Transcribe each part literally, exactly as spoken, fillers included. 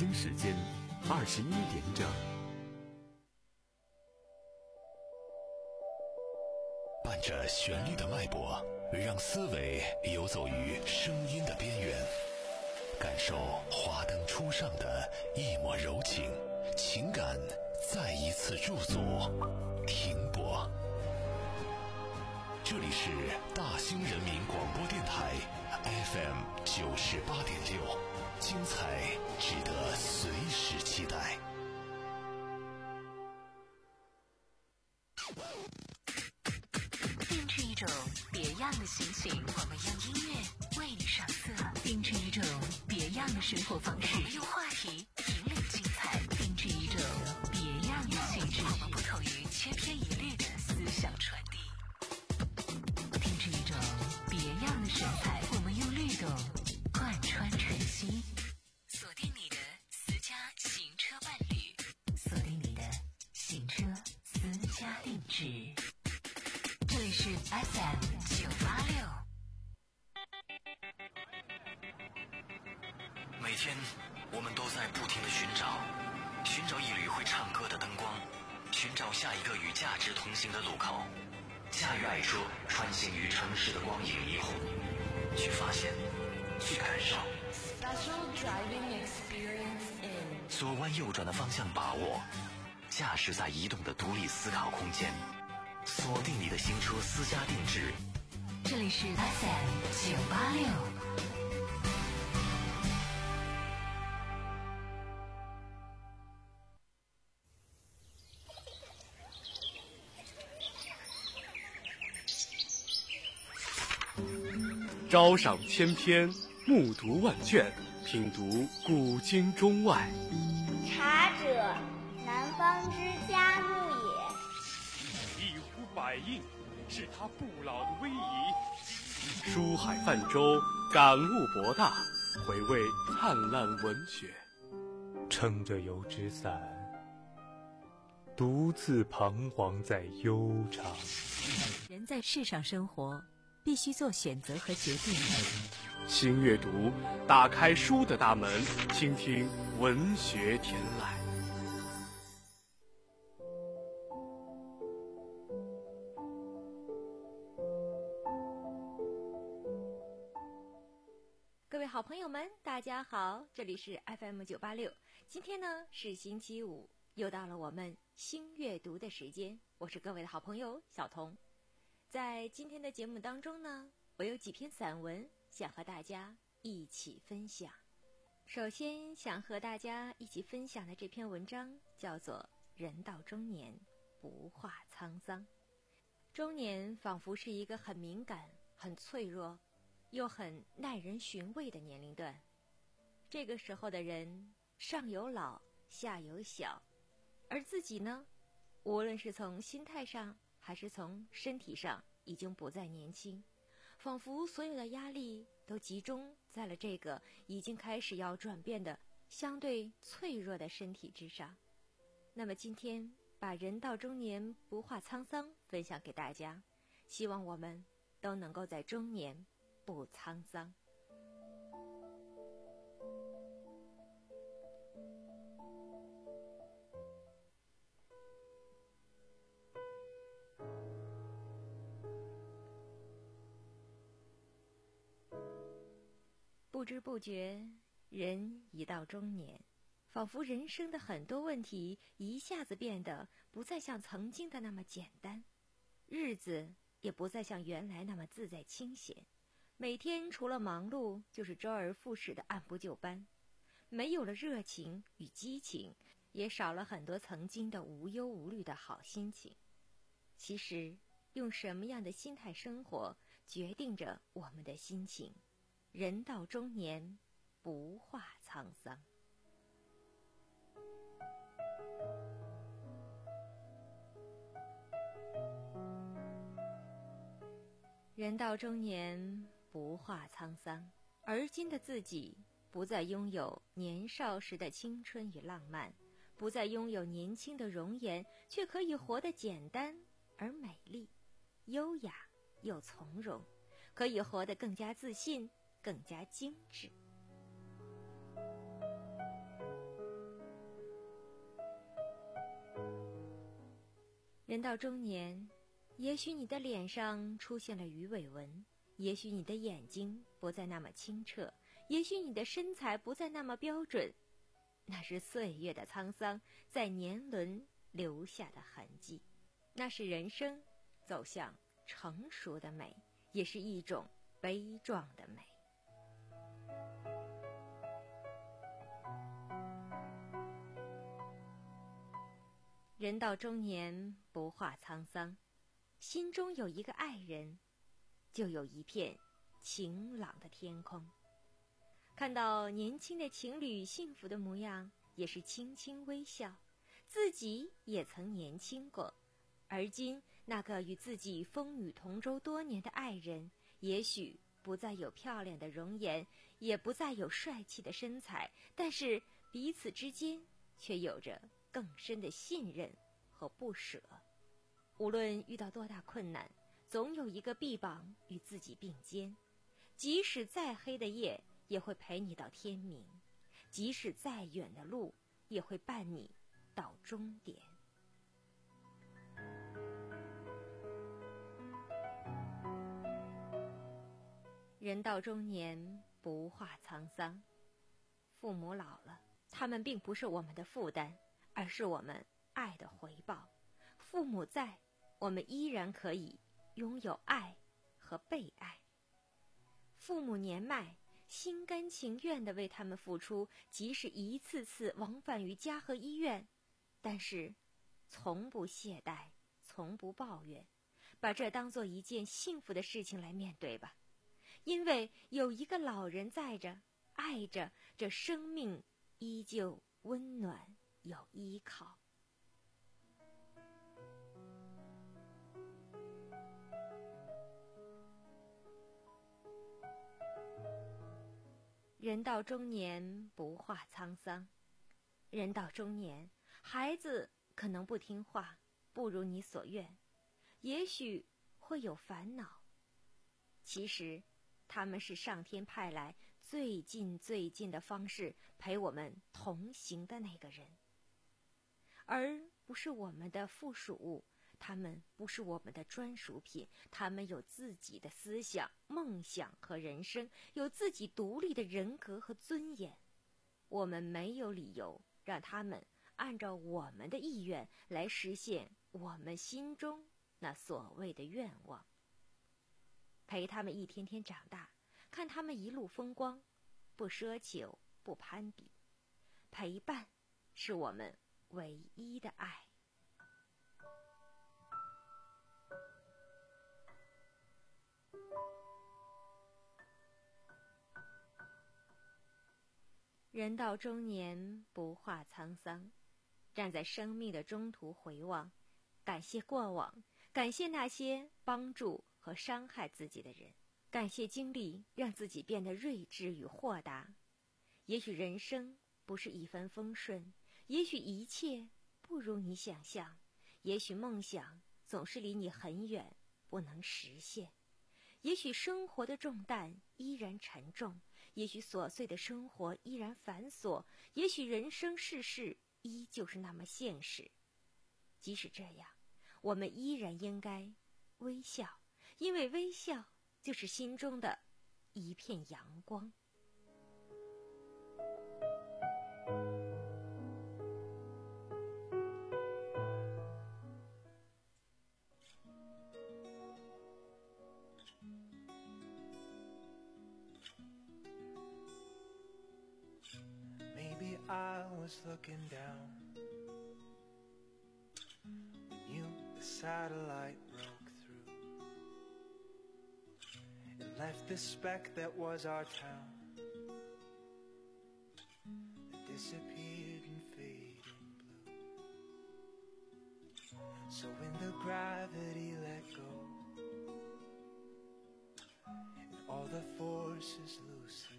京时间二十一点整。伴着旋律的脉搏，让思维游走于声音的边缘，感受华灯初上的一抹柔情，情感再一次驻足停泊。这里是大兴人民广播电台 F M 九十八点六，精彩值得随时期待。 定制一种别样的心情，我们用音乐为你上色；定制一种别样的生活方式，我们用话题引领精彩；定制一种别样的气质，我们不同于千篇一律的思想传递；定制一种别样的神采，我们用律动贯穿晨曦。锁定你的私家行车伴侣，锁定你的行车私家定制。这里是 F M 九八六。 每天我们都在不停地寻找，寻找一缕会唱歌的灯光，寻找下一个与价值同行的路口，驾驭爱车穿行于城市的光影霓虹，去发现，去感受。 Special driving experience in 左弯右转的方向把握，驾驶在移动的独立思考空间，锁定你的新车私家定制。 这里是 F M 九八六。 朝赏千篇，暮读万卷，品读古今中外。 茶者，南方之佳木也。 一呼百应，是他不老的威仪。 书海泛舟，感悟博大，回味灿烂文学。 撑着油纸伞，独自彷徨在悠长。 人在世上生活，必须做选择和决定。 新阅读，打开书的大门，倾听文学天籁。 各位好朋友们，大家好，这里是 F M 九八六。今天呢是星期五，又到了我们新阅读的时间。我是各位的好朋友小彤。在今天的节目当中呢，我有几篇散文想和大家一起分享。首先想和大家一起分享的这篇文章叫做《人到中年，不话沧桑》。中年仿佛是一个很敏感、很脆弱又很耐人寻味的年龄段。这个时候的人上有老下有小，而自己呢，无论是从心态上还是从身体上，已经不再年轻，仿佛所有的压力都集中在了这个已经开始要转变的相对脆弱的身体之上。那么今天把人到中年不话沧桑分享给大家，希望我们都能够在中年不沧桑。不知不觉，人已到中年，仿佛人生的很多问题一下子变得不再像曾经的那么简单，日子也不再像原来那么自在清闲。每天除了忙碌，就是周而复始的按部就班，没有了热情与激情，也少了很多曾经的无忧无虑的好心情。其实，用什么样的心态生活，决定着我们的心情。人到中年，不话沧桑。人到中年，不话沧桑。而今的自己，不再拥有年少时的青春与浪漫，不再拥有年轻的容颜，却可以活得简单而美丽，优雅又从容，可以活得更加自信，更加精致。 人到中年，也许你的脸上出现了鱼尾纹，也许你的眼睛不再那么清澈，也许你的身材不再那么标准，那是岁月的沧桑在年轮留下的痕迹，那是人生走向成熟的美，也是一种悲壮的美。人到中年，不话沧桑，心中有一个爱人，就有一片晴朗的天空。看到年轻的情侣幸福的模样，也是轻轻微笑，自己也曾年轻过，而今那个与自己风雨同舟多年的爱人，也许不再有漂亮的容颜，也不再有帅气的身材，但是彼此之间却有着更深的信任和不舍。无论遇到多大困难，总有一个臂膀与自己并肩，即使再黑的夜也会陪你到天明，即使再远的路也会伴你到终点。人到中年，不话沧桑。父母老了，他们并不是我们的负担，而是我们爱的回报。父母在，我们依然可以拥有爱和被爱。父母年迈，心甘情愿地为他们付出，即使一次次往返于家和医院，但是从不懈怠，从不抱怨，把这当作一件幸福的事情来面对吧。因为有一个老人在着，爱着，这生命依旧温暖有依靠。人到中年，不话沧桑。人到中年，孩子可能不听话，不如你所愿，也许会有烦恼，其实他们是上天派来最近最近的方式陪我们同行的那个人，而不是我们的附属物。他们不是我们的专属品，他们有自己的思想、梦想和人生，有自己独立的人格和尊严。我们没有理由让他们按照我们的意愿来实现我们心中那所谓的愿望。陪他们一天天长大，看他们一路风光，不奢求，不攀比。陪伴是我们唯一的爱。人到中年，不话沧桑。站在生命的中途回望，感谢过往，感谢那些帮助和伤害自己的人，感谢经历让自己变得睿智与豁达。也许人生不是一帆风顺，也许一切不如你想象，也许梦想总是离你很远，不能实现。也许生活的重担依然沉重，也许琐碎的生活依然繁琐，也许人生世事依旧是那么现实。即使这样，我们依然应该微笑，因为微笑就是心中的一片阳光。 I was looking down when you, the satellite, broke through and left the speck that was our town that disappeared in fading blue. So when the gravity let go and all the forces loosened,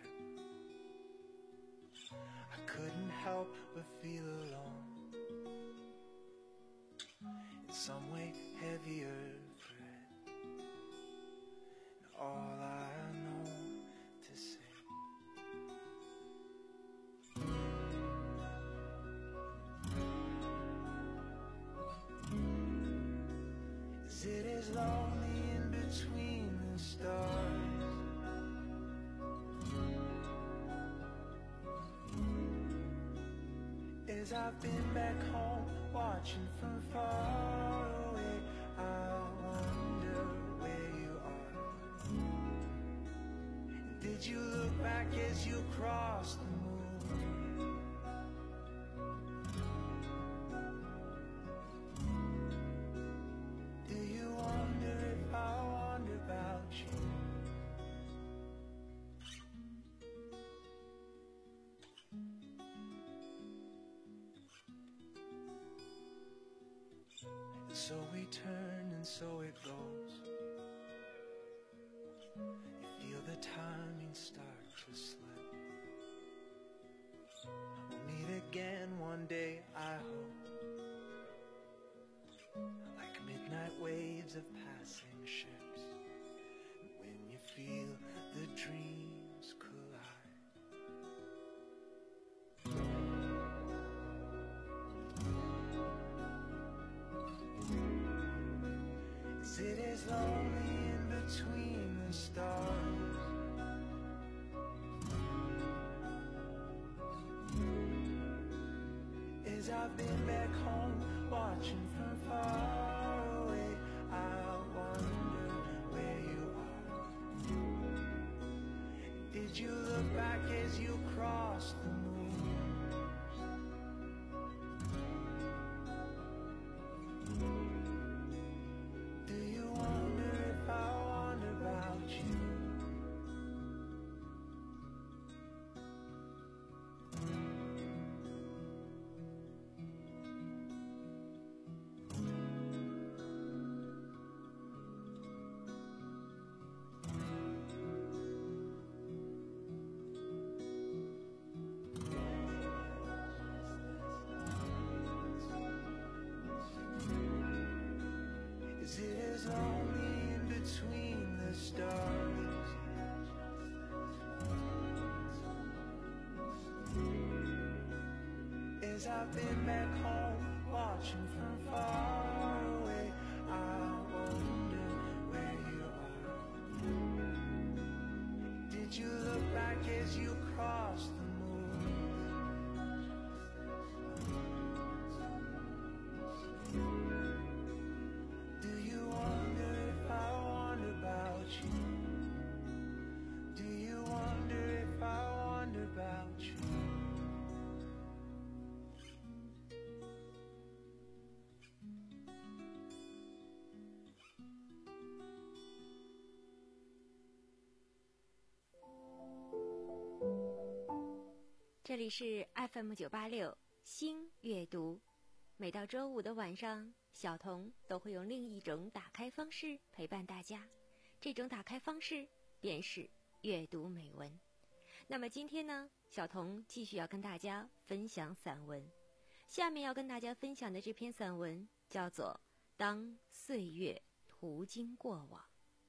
I couldn't help but feel alone, in some way heavier thread, and all I know to say Is it as lonely in between the stars? As I've been back home, watching from far away, I wonder where you are. Did you look back as you crossed the moon? Do you wonder if I wonder about you? And so we turn and so it goes. You feel the timing start to slip. We'll meet again one day, I hope. Like midnight waves of passing ships. And when you feel the dreams collide. Is it as lonely in between the stars? As I've been back home, watching from far away, I wonder where you are. Did you look back as you crossed the moon? Do you wonder if I wonder about you? Is it as lonely in between the stars? As I've been back home, watching from far away, I wonder where you are. Did you look back as you crossed the moon? Do you wonder if I wonder about you? Do you wonder if I wonder about you? 这里是 F M 九八六星阅读，每到周五的晚上，小童都会用另一种打开方式陪伴大家。这种打开方式便是阅读美文。那么今天呢，小童继续要跟大家分享散文。下面要跟大家分享的这篇散文叫做《当岁月途经过往》。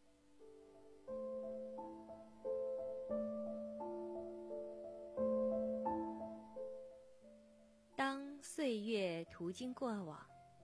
当岁月途经过往，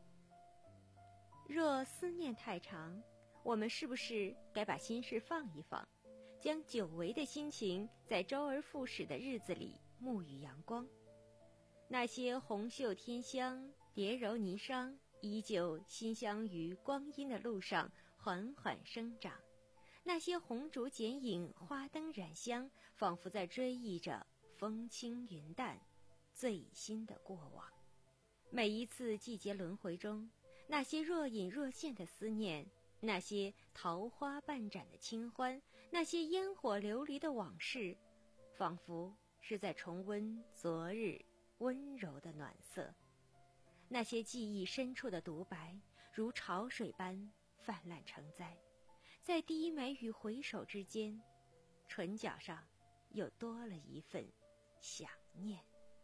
若思念太长，我们是不是该把心事放一放，将久违的心情在周而复始的日子里沐浴阳光？那些红袖添香，蝶柔霓裳，依旧馨香于光阴的路上缓缓生长。那些红烛剪影，花灯染香，仿佛在追忆着风轻云淡最新的过往。每一次季节轮回中，那些若隐若现的思念，那些桃花半展的清欢，那些烟火流离的往事，仿佛是在重温昨日温柔的暖色。那些记忆深处的独白，如潮水般泛滥成灾，在低眉与回首之间，唇角上又多了一份想念。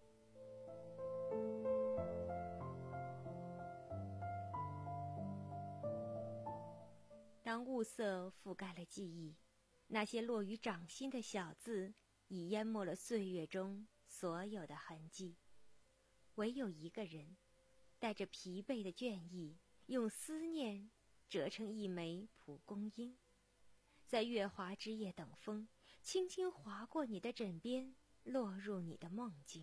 当雾色覆盖了记忆，那些落于掌心的小字已淹没了岁月中所有的痕迹。唯有一个人带着疲惫的倦意，用思念折成一枚蒲公英，在月华之夜等风，轻轻划过你的枕边，落入你的梦境。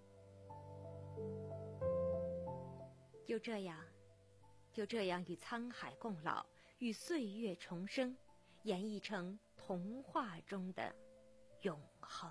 就这样，就这样与沧海共老，与岁月重生，演绎成童话中的永恒。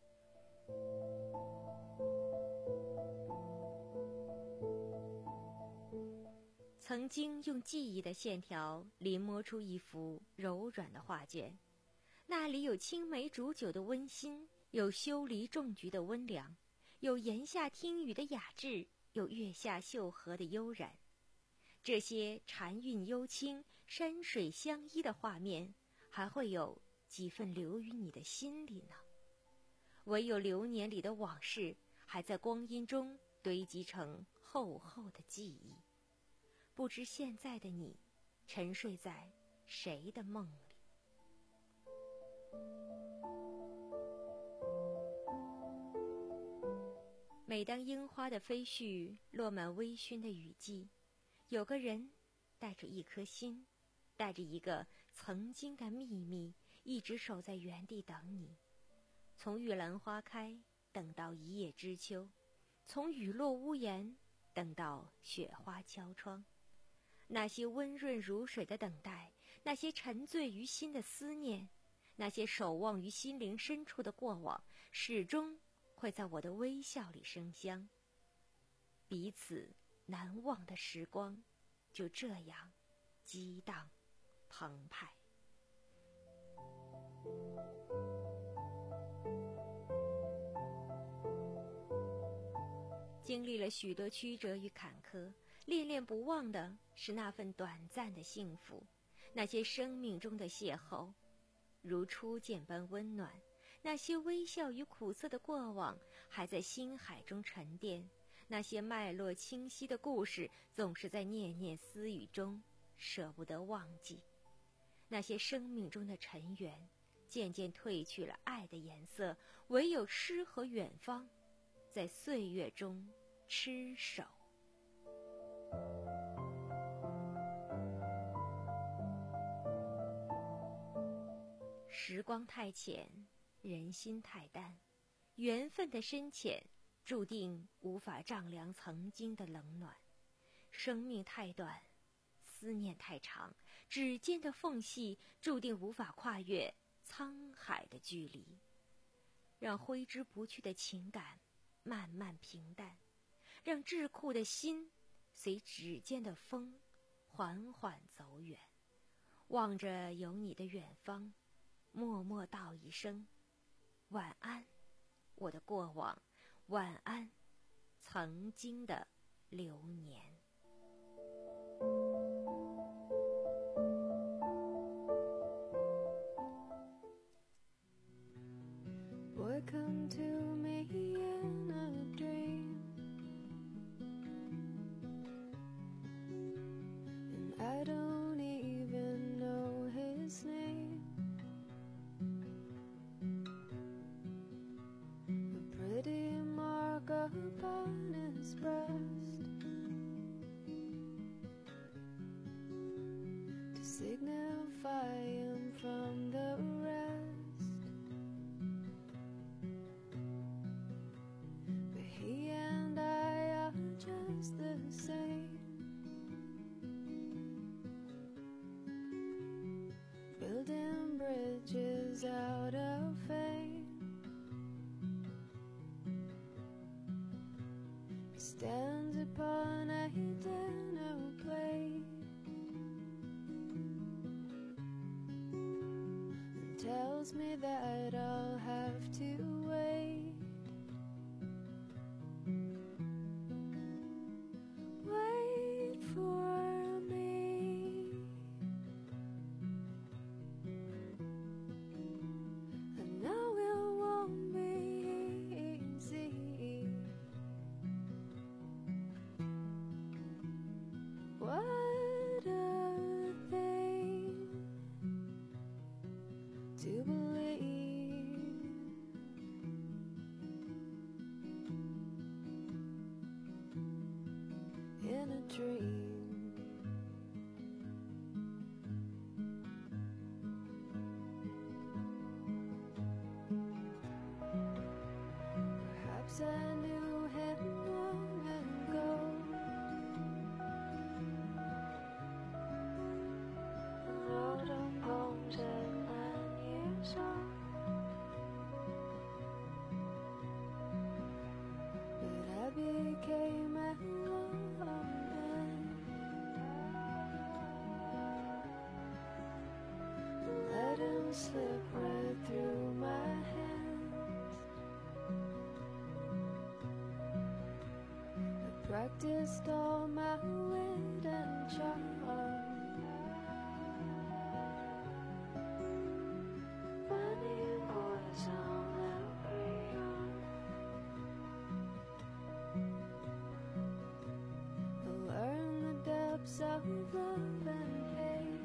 曾经用记忆的线条临摹出一幅柔软的画卷，那里有青梅煮酒的温馨，有修篱种菊的温凉，有檐下听雨的雅致，有月下秀禾的悠然。这些禅韵幽清、山水相依的画面，还会有几分留于你的心里呢？唯有流年里的往事，还在光阴中堆积成厚厚的记忆。不知现在的你，沉睡在谁的梦里？每当樱花的飞絮落满微醺的雨季，有个人带着一颗心，带着一个曾经的秘密，一直守在原地等你。从玉兰花开等到一叶知秋，从雨落屋檐等到雪花敲窗。那些温润如水的等待，那些沉醉于心的思念，那些守望于心灵深处的过往，始终会在我的微笑里生香。彼此难忘的时光，就这样激荡澎湃。经历了许多曲折与坎坷，恋恋不忘的是那份短暂的幸福，那些生命中的邂逅，如初见般温暖。那些微笑与苦涩的过往，还在心海中沉淀。那些脉络清晰的故事，总是在念念私语中舍不得忘记。那些生命中的尘缘，渐渐褪去了爱的颜色，唯有诗和远方，在岁月中痴守。时光太浅，人心太淡，缘分的深浅注定无法丈量曾经的冷暖。生命太短，思念太长，指尖的缝隙注定无法跨越沧海的距离。让挥之不去的情感慢慢平淡，让智库的心随指尖的风缓缓走远。望着有你的远方，默默道一声晚安，我的过往，晚安，曾经的流年。 Boy, come to me in a dream, and I don't even know his name. A pretty mark upon his breast to signify him from the rest. But he and I are just the same, building bridges out of fame. He stands upon a dinner plate and tells me that I'll have to wait. Wait for me, I know it won't be easy. What a thing to believe, in a dream. practiced all my wit and charm. Funny boys on every arm. Learn the depths of love and hate.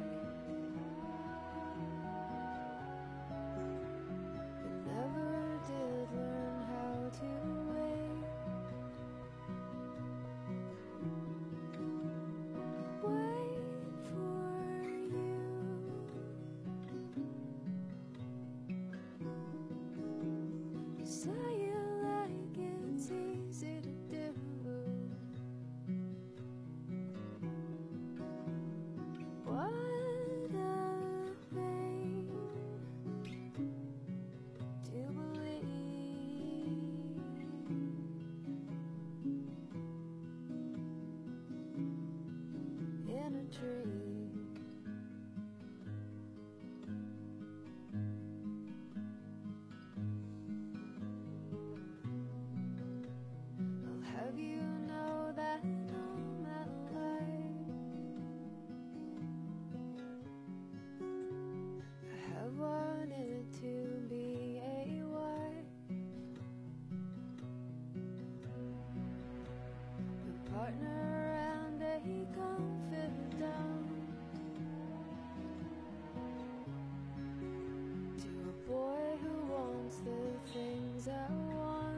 But never did learn how to wait. Wait for you. You say it like it's easy to do. What a thing to believe in a dream. I'll have you know that all my life I have wanted to be a wife, a partner and a confidant to a boy who wants the things I want,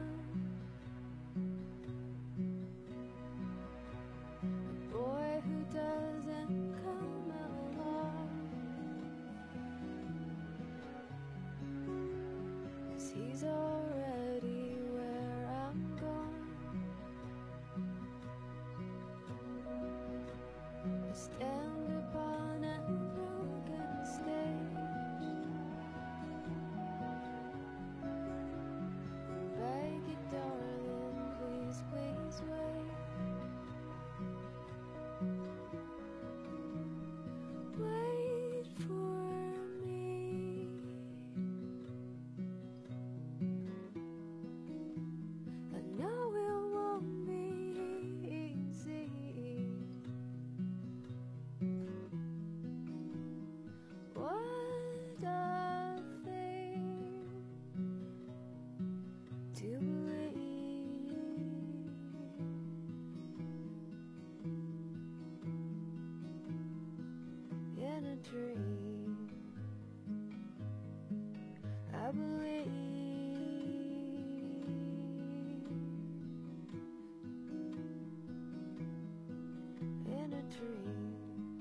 a boy who doesn't come along 'cause he's already where I'm going. I stand upon a broken stage, beg you, darling, please, please wait. Wait for me. I know it won't be easy. What a thing to believe in a dream. I believe in a dream.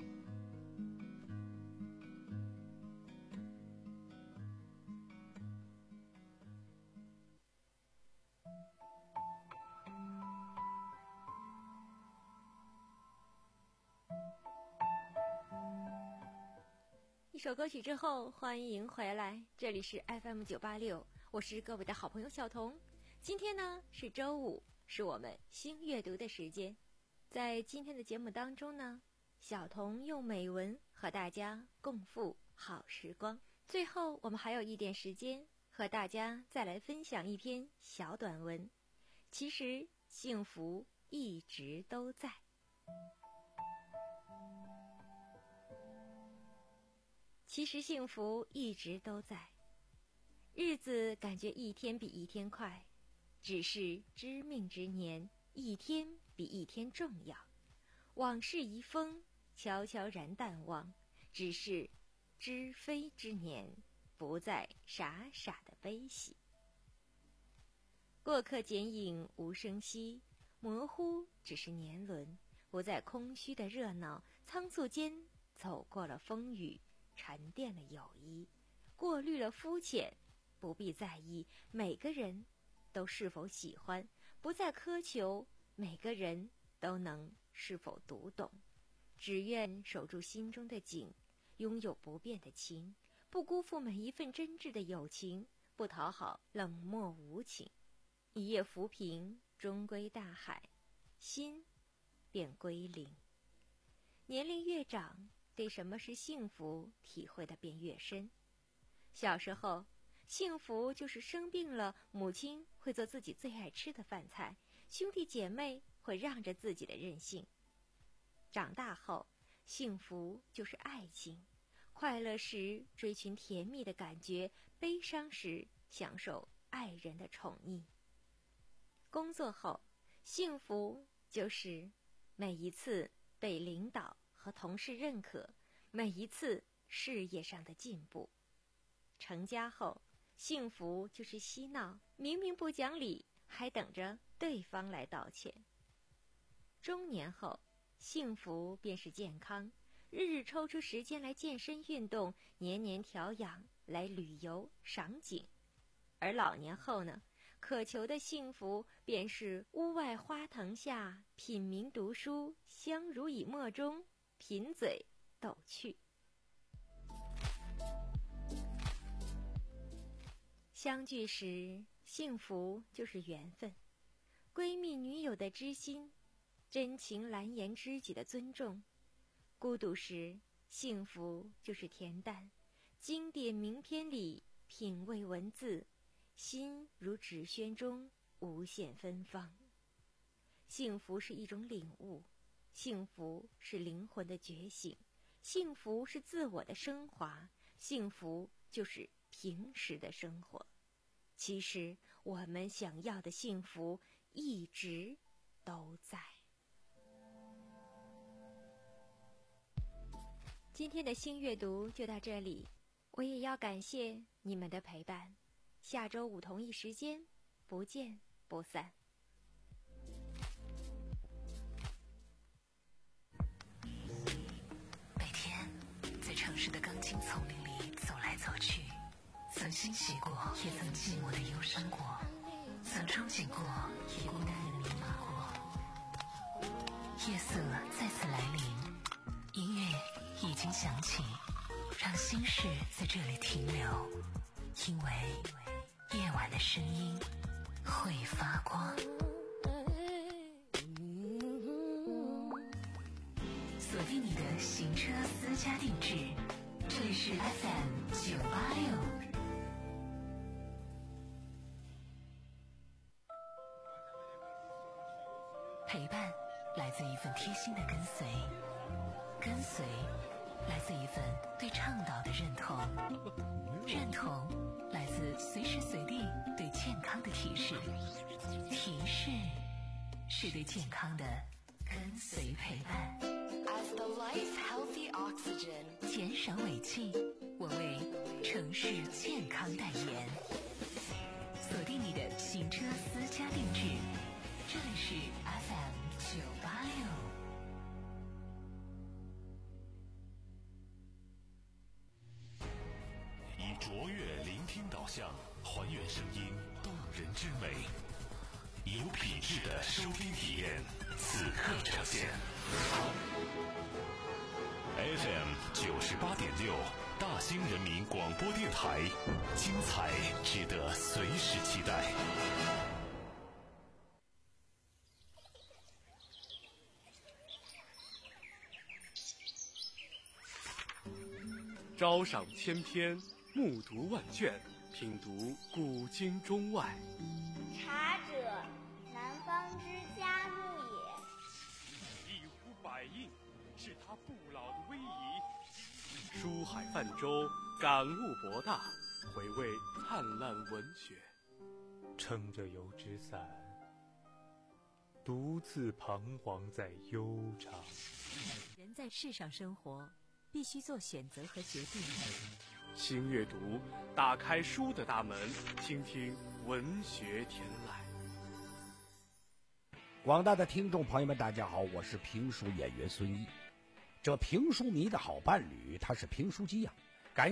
一首歌曲之后，欢迎回来，这里是 F M 九八六，我是各位的好朋友小童。今天呢是周五，是我们新阅读的时间。在今天的节目当中呢，小童用美文和大家共赴好时光。最后我们还有一点时间，和大家再来分享一篇小短文。其实幸福一直都在。其实幸福一直都在，日子感觉一天比一天快，只是知命之年，一天比一天重要。往事遗风，悄悄然淡忘，只是知非之年，不再傻傻的悲喜。过客剪影无声息，模糊只是年轮，不再空虚的热闹，仓促间走过了风雨，沉淀了友谊，过滤了肤浅，不必在意每个人都是否喜欢，不再苛求每个人都能是否读懂，只愿守住心中的景，拥有不变的情，不辜负每一份真挚的友情，不讨好冷漠无情。一夜浮萍，终归大海，心便归零。年龄越长，对什么是幸福体会的便越深。小时候，幸福就是生病了，母亲会做自己最爱吃的饭菜，兄弟姐妹会让着自己的任性。长大后，幸福就是爱情，快乐时追寻甜蜜的感觉，悲伤时享受爱人的宠溺。工作后，幸福就是每一次被领导和同事认可，每一次事业上的进步。成家后，幸福就是嬉闹，明明不讲理，还等着对方来道歉。中年后，幸福便是健康，日日抽出时间来健身运动，年年调养来旅游赏景。而老年后呢，渴求的幸福便是屋外花藤下，品茗读书，相濡以沫中，贫嘴逗趣。相聚时，幸福就是缘分，闺蜜女友的知心，真情蓝颜知己的尊重。孤独时，幸福就是恬淡，经典名篇里品味文字，心如纸轩中无限芬芳。幸福是一种领悟，幸福是灵魂的觉醒，幸福是自我的升华，幸福就是平时的生活。其实我们想要的幸福一直都在。今天的新阅读就到这里，我也要感谢你们的陪伴。下周五同一时间，不见不散。 每天在城市的钢筋丛林里走来走去，曾欣喜过，也曾寂寞的忧伤过，曾憧憬过，也孤单的迷茫过。夜色再次来临，音乐已经响起，让心事在这里停留，因为夜晚的声音会发光。锁定你的行车私家定制，这里是 F M 九八六。陪伴来自一份贴心的跟随，跟随来自一份对倡导的认同，认同来自随时随地对健康的提示，提示是对健康的跟随陪伴。 As the life healthy oxygen， 减少尾气，我为城市健康代言。锁定你的行车私家定制，这里是 F M 九八六。 以卓越聆听导向，还原声音动人之美，有品质的收听体验，此刻呈现。F M 九十八点六，大兴人民广播电台，精彩值得随时期待。 朝赏千篇，暮读万卷，品读古今中外。 茶者，南方之佳木也。 一呼百应，是他不老的威仪。 书海泛舟，感悟博大，回味灿烂文学。 撑着油纸伞，独自彷徨在悠长。 人在世上生活，必须做选择和决定。 新阅读，打开书的大门，倾听文学天籁。 广大的听众朋友们，大家好，我是评书演员孙一。这评书迷的好伴侣，他是评书机呀、啊。